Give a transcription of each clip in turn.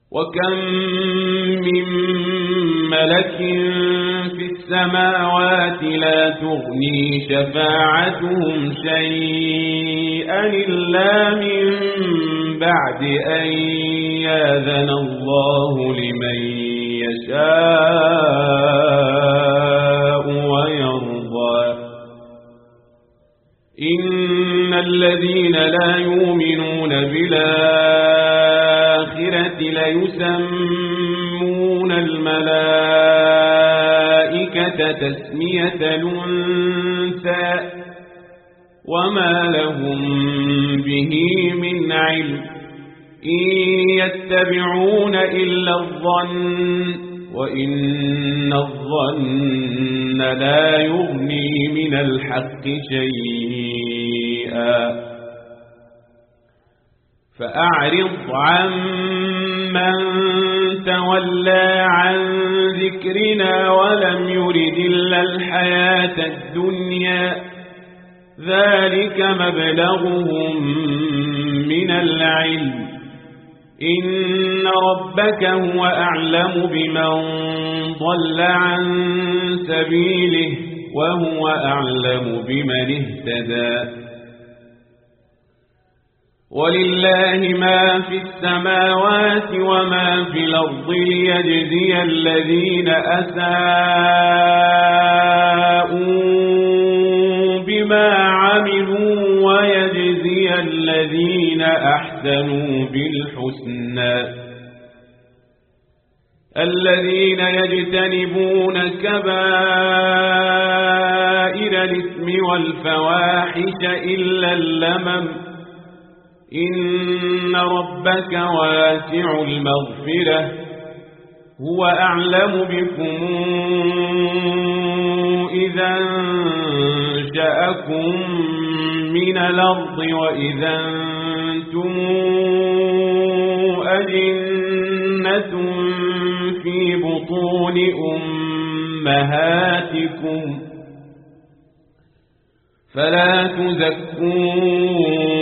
وكم من ملك في السماوات لا تغني شفاعتهم شيئا إلا من بعد أن يأذن الله لمن يشاء ويرضى. إن الذين لا يؤمنون بالآخرة ليسمون الملائكة تسمية الأنثى وما لهم به من علم إن يتبعون إلا الظن وإن الظن لا يغني من الحق شيئا. فأعرض عن من تولى عن ذكرنا ولم يرد إلا الحياة الدنيا ذلك مبلغهم من العلم إن ربك هو أعلم بمن ضل عن سبيله وهو أعلم بمن اهتدى. ولله ما في السماوات وما في الأرض ليجزي الذين أساءوا بما عملوا ويجزي الذين أحسنوا بالحسنى. الذين يجتنبون كبائر الإثم والفواحش إلا اللمم إن ربك واسع المغفرة هو أعلم بكم إذا انشأكم من الأرض وإذا أنتم أجنة في بطون أمهاتكم فلا تزكوا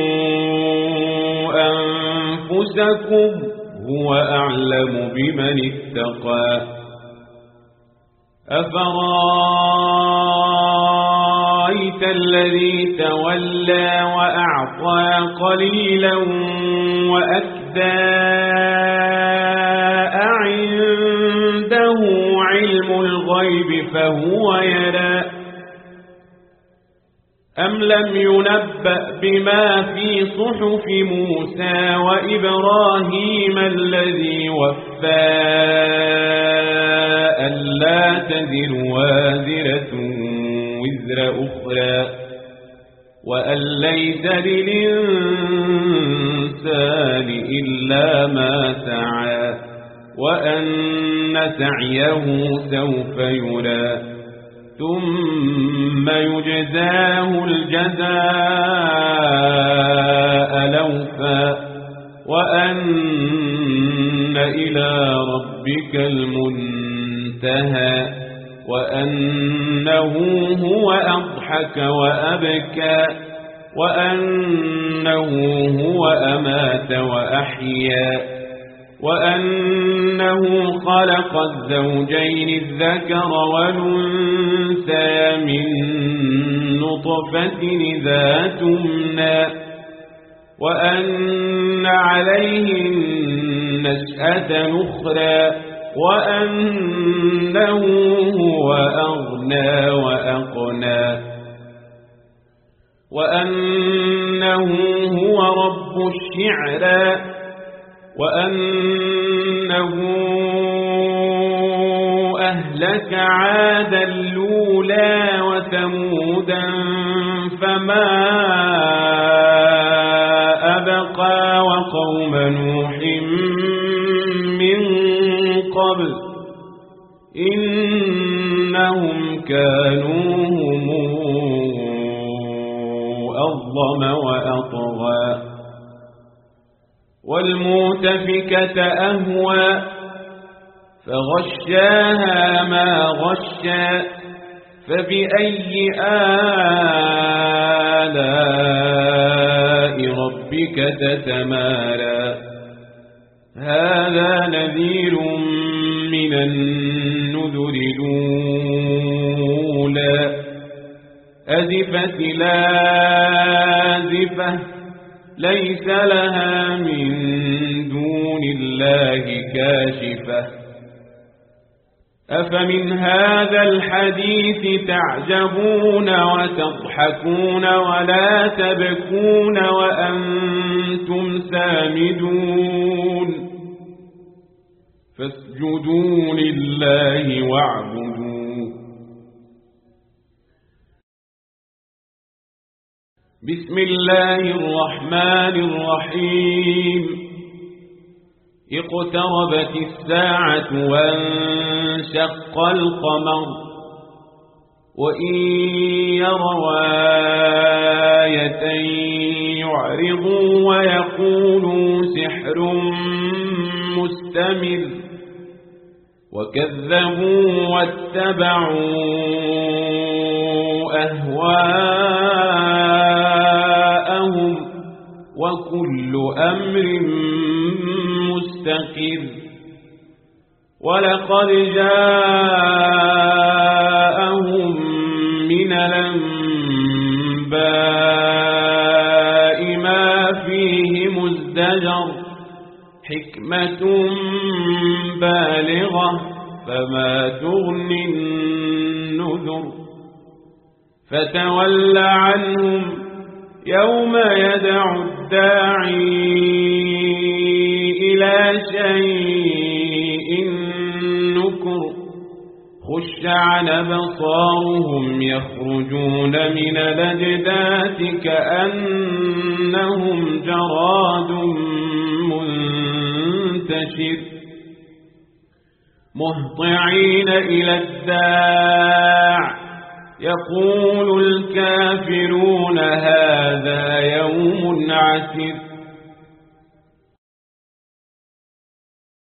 أنفسكم هو أعلم بمن اتقى. أفرأيت الذي تولى وأعطى قليلا وأكدى أعنده علم الغيب فهو يرى أم لم ينبأ بما في صحف موسى وإبراهيم الذي وفى ألا تزر وازرة وزر أخرى وأن ليس للإنسان إلا ما سعى وأن سعيه سوف يرى ثم يجزاه الجزاء الأوفى وأن إلى ربك المنتهى وأنه هو أضحك وأبكى وأنه هو أمات وأحيا وأنه خلق الزوجين الذكر والأنثى من نطفة إذا تمنى وأن عليه النشأة الأخرى وأنه هو أغنى وأقنى وأنه هو رب الشعرى وأنه أهلك عادا الأولى وثمودا فما أبقى وقوم نوح من قبل إنهم كانوا هم أظلم وأطغى والمؤتفكة أهوى فغشاها ما غشى فبأي آلاء ربك تتمارى هذا نذير من النذر الأولى أزفت لازفة ليس لها من دون الله كاشفة أفمن هذا الحديث تعجبون وتضحكون ولا تبكون وأنتم سامدون فاسجدوا لله واعبدوا بسم الله الرحمن الرحيم اقتربت الساعة وانشق القمر وإن يروا آية يعرضوا ويقولوا سحر مستمر وكذبوا واتبعوا أهواءهم وكل أمر مستقر ولقد جاءهم من الأنباء ما فيه مزدجر حكمة بالغة فما تغني النذر فتول عنهم يوم يدعو الداعي إلى شيء نكر خش عن أبصارهم يخرجون من الأجداث كأنهم جراد منتشر مهطعين إلى الداع يقول الكافرون هذا يوم عسر